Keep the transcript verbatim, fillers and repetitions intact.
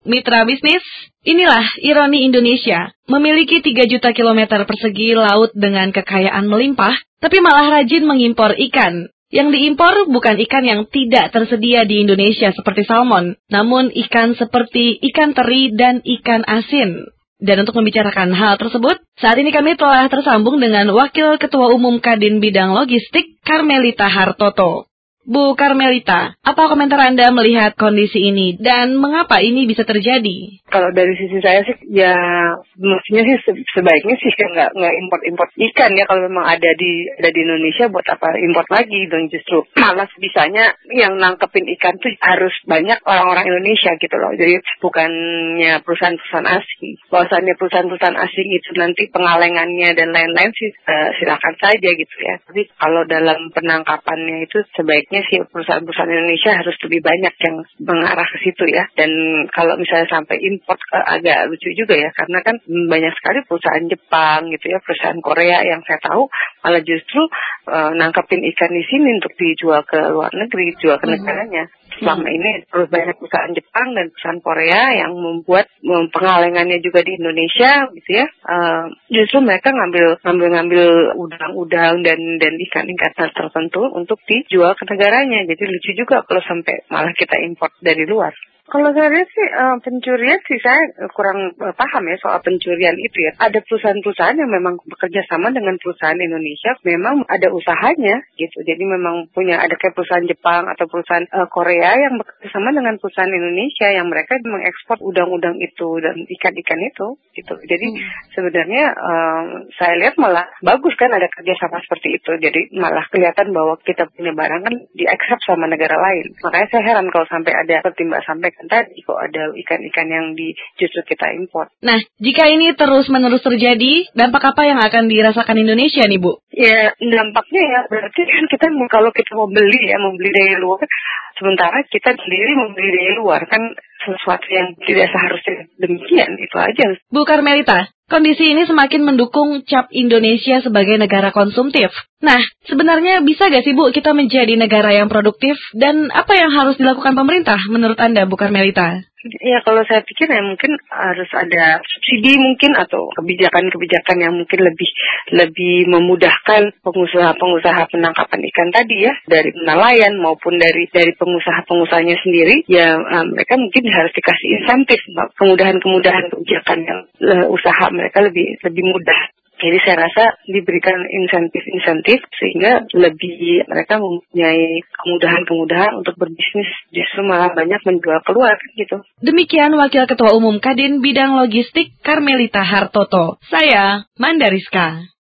Mitra bisnis, inilah ironi Indonesia. Memiliki tiga juta kilometer persegi laut dengan kekayaan melimpah, tapi malah rajin mengimpor ikan. Yang diimpor bukan ikan yang tidak tersedia di Indonesia seperti salmon, namun ikan seperti ikan teri dan ikan asin. Dan untuk membicarakan hal tersebut, saat ini kami telah tersambung dengan Wakil Ketua Umum Kadin Bidang Logistik, Karmelita Hartoto. Bu Karmelita, apa komentar Anda melihat kondisi ini dan mengapa ini bisa terjadi? Kalau dari sisi saya sih, ya mestinya sih sebaiknya sih nggak nggak import-import ikan ya. Kalau memang ada di ada di Indonesia, buat apa import lagi dong, justru malah bisanya yang nangkepin ikan tuh harus banyak orang-orang Indonesia gitu loh. Jadi bukannya perusahaan-perusahaan asing. Bahwasannya perusahaan-perusahaan asing itu nanti pengalengannya dan lain-lain sih uh, silakan saja gitu ya. Tapi kalau dalam penangkapannya itu sebaiknya sih perusahaan-perusahaan Indonesia harus lebih banyak yang mengarah ke situ ya. Dan kalau misalnya sampai import uh, agak lucu juga ya, karena kan banyak sekali perusahaan Jepang gitu ya, perusahaan Korea yang saya tahu malah justru uh, nangkepin ikan di sini untuk dijual ke luar negeri, dijual ke negaranya. Selama ini terus banyak perusahaan Jepang dan perusahaan Korea yang membuat um, pengalengannya juga di Indonesia gitu ya. Uh, justru mereka ngambil ngambil ngambil udang-udang dan dan ikan-ikan tertentu untuk dijual ke negaranya. Jadi lucu juga kalau sampai malah kita import dari luar. Kalau saya lihat sih uh, pencurian sih saya kurang uh, paham ya soal pencurian itu ya. Ada perusahaan-perusahaan yang memang bekerja sama dengan perusahaan Indonesia, memang ada usahanya gitu. Jadi memang punya ada kayak perusahaan Jepang atau perusahaan uh, Korea yang bekerja sama dengan perusahaan Indonesia yang mereka mengekspor udang-udang itu dan ikan-ikan itu gitu. Jadi hmm. sebenarnya uh, saya lihat malah bagus kan ada kerjasama seperti itu. Jadi malah kelihatan bahwa kita punya barang kan diekspor sama negara lain. Makanya saya heran kalau sampai ada seperti Mbak sampaikan tadi kok ada ikan-ikan yang di justru kita import. Nah, jika ini terus-menerus terjadi, dampak apa yang akan dirasakan Indonesia nih, Bu? Ya, dampaknya ya berarti kan kita kalau kita mau beli ya, mau beli dari luar, sementara kita sendiri membeli dari luar kan sesuatu yang tidak seharusnya demikian, itu aja. Bu Karmelita, kondisi ini semakin mendukung cap Indonesia sebagai negara konsumtif. Nah, sebenarnya bisa gak sih Bu kita menjadi negara yang produktif? Dan apa yang harus dilakukan pemerintah menurut Anda, Bu Karmelita? Ya, kalau saya pikir ya mungkin harus ada subsidi mungkin atau kebijakan-kebijakan yang mungkin lebih lebih memudahkan pengusaha-pengusaha penangkapan ikan tadi ya, dari nelayan maupun dari dari pengusaha-pengusahanya sendiri ya, um, mereka mungkin harus dikasih insentif, kemudahan-kemudahan kebijakan yang uh, usaha mereka lebih lebih mudah. Jadi saya rasa diberikan insentif-insentif sehingga lebih mereka mempunyai kemudahan-kemudahan untuk berbisnis, justru malah banyak menjual keluar gitu. Demikian Wakil Ketua Umum Kadin Bidang Logistik Karmelita Hartoto. Saya Mandariska.